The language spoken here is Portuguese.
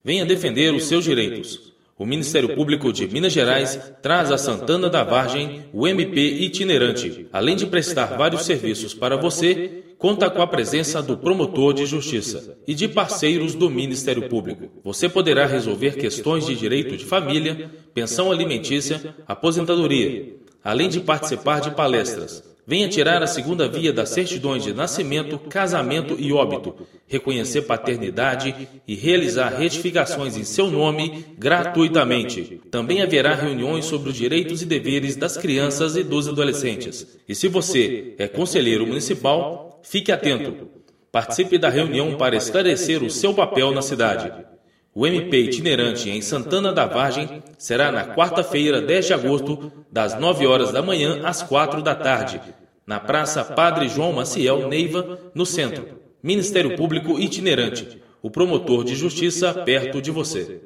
Venha defender os seus direitos. O Ministério Público de Minas Gerais traz a Santana da Vargem o MP itinerante. Além de prestar vários serviços para você, conta com a presença do promotor de justiça e de parceiros do Ministério Público. Você poderá resolver questões de direito de família, pensão alimentícia, aposentadoria, além de participar de palestras. Venha tirar a segunda via das certidões de nascimento, casamento e óbito, reconhecer paternidade e realizar retificações em seu nome gratuitamente. Também haverá reuniões sobre os direitos e deveres das crianças e dos adolescentes. E se você é conselheiro municipal, fique atento. Participe da reunião para esclarecer o seu papel na cidade. O MP itinerante em Santana da Vargem será na quarta-feira, 10 de agosto, das 9 horas da manhã às 4 da tarde, na Praça Padre João Maciel Neiva, no centro. Ministério Público itinerante, o promotor de justiça perto de você.